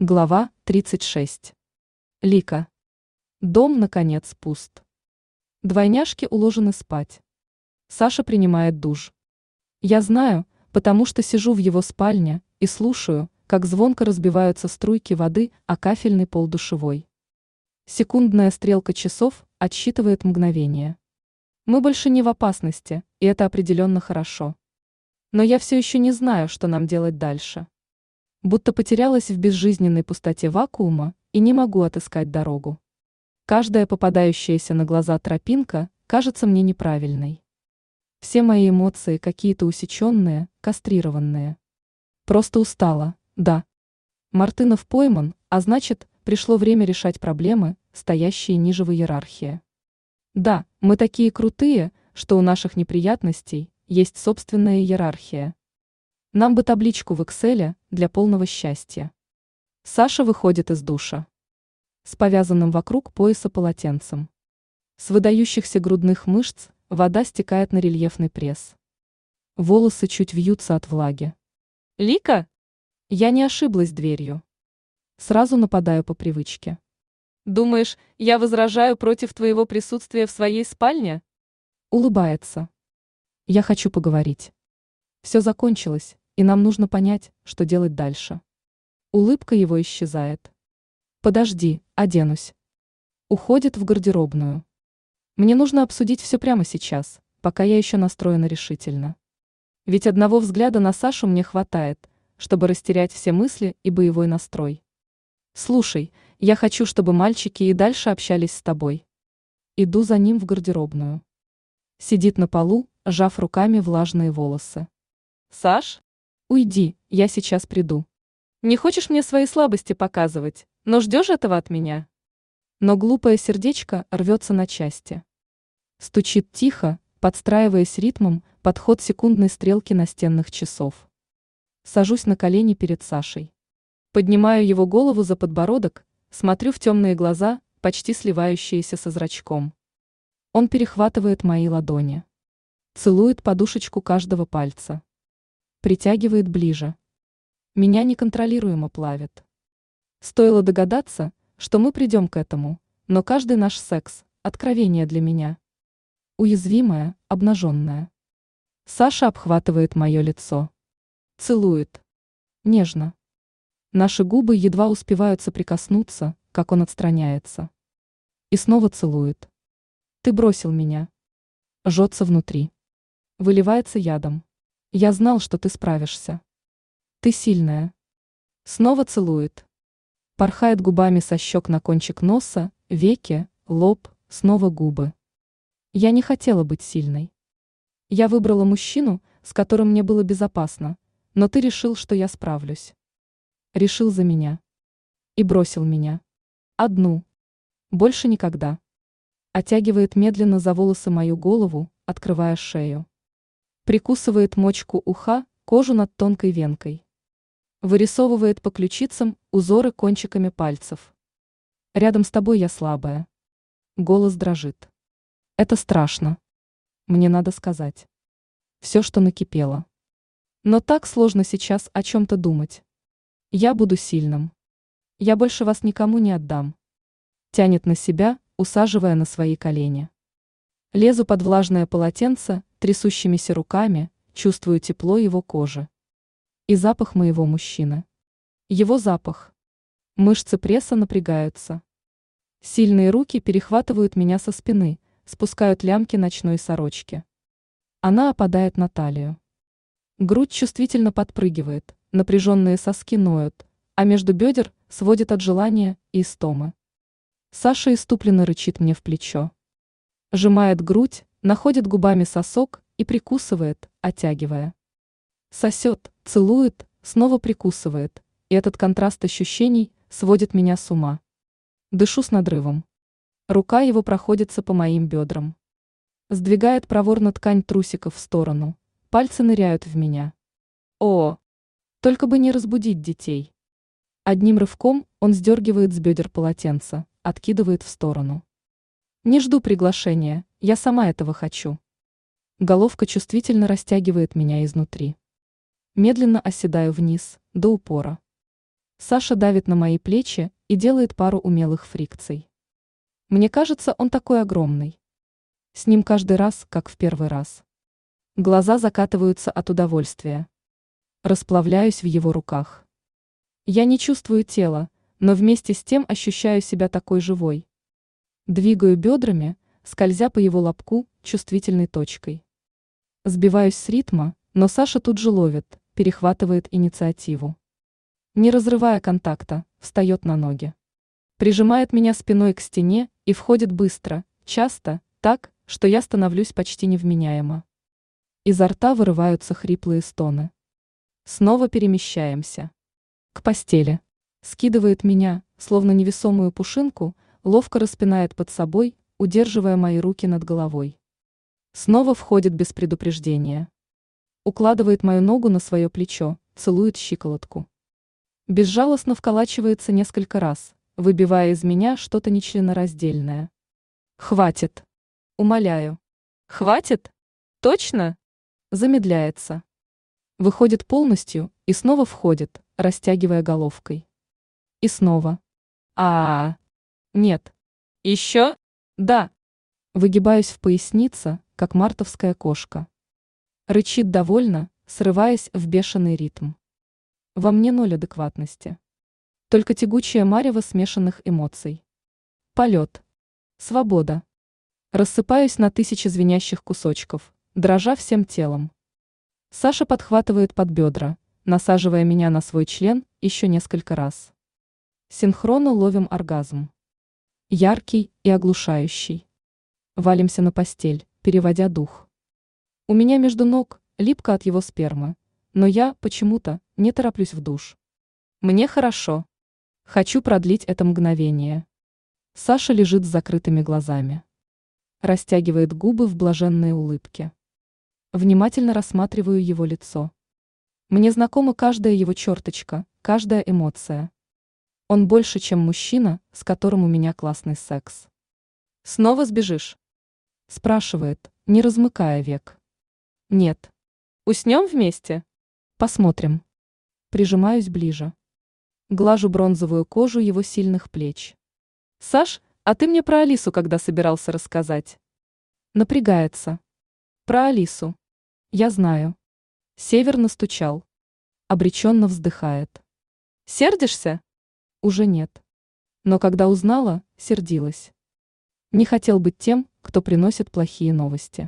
Глава 36. Лика. Дом, наконец, пуст. Двойняшки уложены спать. Саша принимает душ. Я знаю, потому что сижу в его спальне и слушаю, как звонко разбиваются струйки воды о кафельный пол душевой. Секундная стрелка часов отсчитывает мгновение. Мы больше не в опасности, и это определенно хорошо. Но я все еще не знаю, что нам делать дальше. Будто потерялась в безжизненной пустоте вакуума и не могу отыскать дорогу. Каждая попадающаяся на глаза тропинка кажется мне неправильной. Все мои эмоции какие-то усеченные, кастрированные. Просто устала, да. Мартынов пойман, а значит, пришло время решать проблемы, стоящие ниже в иерархии. Да, мы такие крутые, что у наших неприятностей есть собственная иерархия. Нам бы табличку в Excel для полного счастья. Саша выходит из душа. С повязанным вокруг пояса полотенцем. С выдающихся грудных мышц вода стекает на рельефный пресс. Волосы чуть вьются от влаги. «Лика?» Я не ошиблась дверью. Сразу нападаю по привычке. «Думаешь, я возражаю против твоего присутствия в своей спальне?» Улыбается. «Я хочу поговорить. Все закончилось, и нам нужно понять, что делать дальше». Улыбка его исчезает. «Подожди, оденусь». Уходит в гардеробную. Мне нужно обсудить все прямо сейчас, пока я еще настроена решительно. Ведь одного взгляда на Сашу мне хватает, чтобы растерять все мысли и боевой настрой. «Слушай, я хочу, чтобы мальчики и дальше общались с тобой». Иду за ним в гардеробную. Сидит на полу, сжав руками влажные волосы. «Саш? Уйди, я сейчас приду. Не хочешь мне свои слабости показывать, но ждешь этого от меня?» Но глупое сердечко рвется на части. Стучит тихо, подстраиваясь ритмом под ход секундной стрелки настенных часов. Сажусь на колени перед Сашей. Поднимаю его голову за подбородок, смотрю в темные глаза, почти сливающиеся со зрачком. Он перехватывает мои ладони. Целует подушечку каждого пальца. Притягивает ближе. Меня неконтролируемо плавит. Стоило догадаться, что мы придем к этому, но каждый наш секс – откровение для меня. Уязвимая, обнаженная. Саша обхватывает мое лицо. Целует. Нежно. Наши губы едва успевают соприкоснуться, как он отстраняется. И снова целует. «Ты бросил меня». Жжется внутри. Выливается ядом. «Я знал, что ты справишься. Ты сильная». Снова целует. Порхает губами со щек на кончик носа, веки, лоб, снова губы. Я не хотела быть сильной. Я выбрала мужчину, с которым мне было безопасно, но ты решил, что я справлюсь. Решил за меня. И бросил меня. Одну. Больше никогда. Оттягивает медленно за волосы мою голову, открывая шею. Прикусывает мочку уха, кожу над тонкой венкой. Вырисовывает по ключицам узоры кончиками пальцев. Рядом с тобой я слабая. Голос дрожит. Это страшно. Мне надо сказать. Все, что накипело. Но так сложно сейчас о чем-то думать. Я буду сильным. Я больше вас никому не отдам. Тянет на себя, усаживая на свои колени. Лезу под влажное полотенце, трясущимися руками, чувствую тепло его кожи. И запах моего мужчины. Его запах. Мышцы пресса напрягаются. Сильные руки перехватывают меня со спины, спускают лямки ночной сорочки. Она опадает на талию. Грудь чувствительно подпрыгивает, напряженные соски ноют, а между бедер сводит от желания и истомы. Саша иступленно рычит мне в плечо. Сжимает грудь, находит губами сосок и прикусывает, оттягивая. Сосет, целует, снова прикусывает, и этот контраст ощущений сводит меня с ума. Дышу с надрывом. Рука его проходится по моим бедрам. Сдвигает проворно ткань трусиков в сторону, пальцы ныряют в меня. О, только бы не разбудить детей. Одним рывком он сдергивает с бедер полотенце, откидывает в сторону. Не жду приглашения, я сама этого хочу. Головка чувствительно растягивает меня изнутри. Медленно оседаю вниз, до упора. Саша давит на мои плечи и делает пару умелых фрикций. Мне кажется, он такой огромный. С ним каждый раз, как в первый раз. Глаза закатываются от удовольствия. Расплавляюсь в его руках. Я не чувствую тела, но вместе с тем ощущаю себя такой живой. Двигаю бедрами, скользя по его лобку чувствительной точкой. Сбиваюсь с ритма, но Саша тут же ловит, перехватывает инициативу. Не разрывая контакта, встает на ноги. Прижимает меня спиной к стене и входит быстро, часто, так, что я становлюсь почти невменяема. Изо рта вырываются хриплые стоны. Снова перемещаемся. К постели. Скидывает меня, словно невесомую пушинку, ловко распинает под собой, удерживая мои руки над головой. Снова входит без предупреждения. Укладывает мою ногу на свое плечо, целует щиколотку. Безжалостно вколачивается несколько раз, выбивая из меня что-то нечленораздельное. Хватит. Умоляю. Хватит? Точно? Замедляется. Выходит полностью и снова входит, растягивая головкой. И снова. Нет. Еще? Да. Выгибаюсь в пояснице, как мартовская кошка. Рычит довольно, срываясь в бешеный ритм. Во мне ноль адекватности. Только тягучее марево смешанных эмоций. Полет. Свобода. Рассыпаюсь на тысячи звенящих кусочков, дрожа всем телом. Саша подхватывает под бедра, насаживая меня на свой член еще несколько раз. Синхронно ловим оргазм. Яркий и оглушающий. Валимся на постель, переводя дух. У меня между ног липко от его спермы, но я, почему-то, не тороплюсь в душ. Мне хорошо. Хочу продлить это мгновение. Саша лежит с закрытыми глазами. Растягивает губы в блаженной улыбке. Внимательно рассматриваю его лицо. Мне знакома каждая его черточка, каждая эмоция. Он больше, чем мужчина, с которым у меня классный секс. Снова сбежишь? Спрашивает, не размыкая век. Нет. Уснем вместе? Посмотрим. Прижимаюсь ближе. Глажу бронзовую кожу его сильных плеч. Саш, а ты мне про Алису когда собирался рассказать? Напрягается. Про Алису. Я знаю. Север настучал. Обреченно вздыхает. Сердишься? Уже нет. Но когда узнала, сердилась. Не хотел быть тем, кто приносит плохие новости.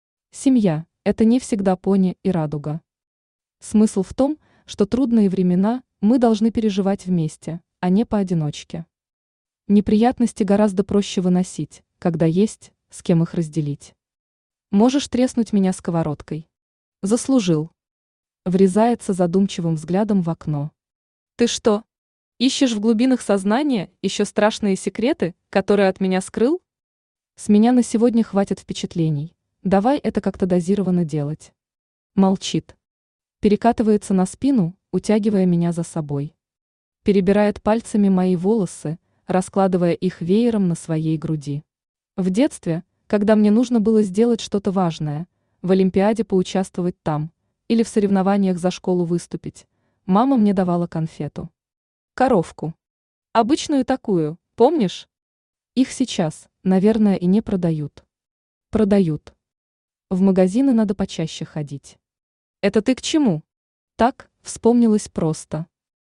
Семья – это не всегда пони и радуга. Смысл в том, что трудные времена мы должны переживать вместе, а не поодиночке. Неприятности гораздо проще выносить, когда есть, с кем их разделить. Можешь треснуть меня сковородкой. Заслужил. Врезается задумчивым взглядом в окно. Ты что, ищешь в глубинах сознания еще страшные секреты, которые от меня скрыл? С меня на сегодня хватит впечатлений. Давай это как-то дозированно делать. Молчит. Перекатывается на спину, утягивая меня за собой. Перебирает пальцами мои волосы, раскладывая их веером на своей груди. В детстве, когда мне нужно было сделать что-то важное, в Олимпиаде поучаствовать там, или в соревнованиях за школу выступить, мама мне давала конфету. Коровку. Обычную такую, помнишь? Их сейчас, наверное, и не продают. Продают. В магазины надо почаще ходить. Это ты к чему? Так, вспомнилось просто.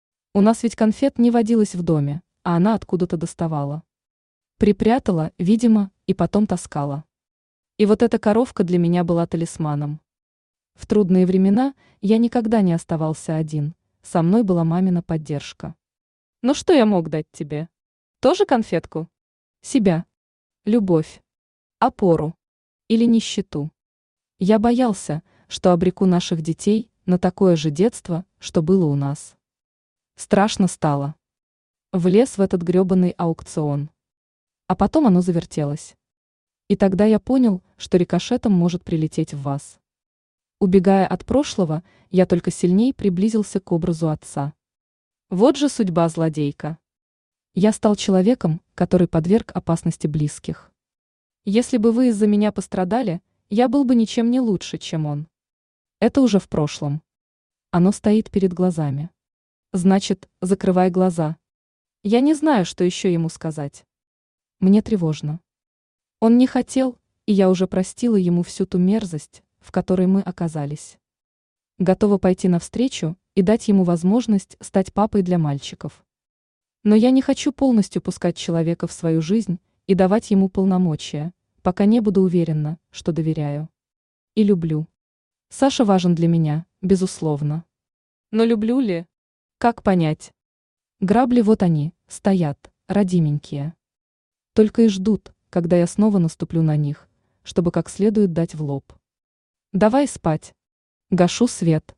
У нас ведь конфет не водилось в доме, а она откуда-то доставала. Припрятала, видимо, и потом таскала. И вот эта коровка для меня была талисманом. В трудные времена я никогда не оставался один, со мной была мамина поддержка. Ну что я мог дать тебе? Тоже конфетку? Себя. Любовь. Опору. Или нищету. Я боялся, что обреку наших детей на такое же детство, что было у нас. Страшно стало. Влез в этот грёбаный аукцион. А потом оно завертелось. И тогда я понял, что рикошетом может прилететь в вас. Убегая от прошлого, я только сильней приблизился к образу отца. Вот же судьба злодейка. Я стал человеком, который подверг опасности близких. Если бы вы из-за меня пострадали, я был бы ничем не лучше, чем он. Это уже в прошлом. Оно стоит перед глазами. Значит, закрывай глаза. Я не знаю, что еще ему сказать. Мне тревожно. Он не хотел, и я уже простила ему всю ту мерзость, в которой мы оказались. Готова пойти навстречу и дать ему возможность стать папой для мальчиков. Но я не хочу полностью пускать человека в свою жизнь и давать ему полномочия, пока не буду уверена, что доверяю. И люблю. Саша важен для меня, безусловно. Но люблю ли? Как понять? Грабли вот они, стоят, родименькие. Только и ждут, когда я снова наступлю на них, чтобы как следует дать в лоб. Давай спать. Гашу свет.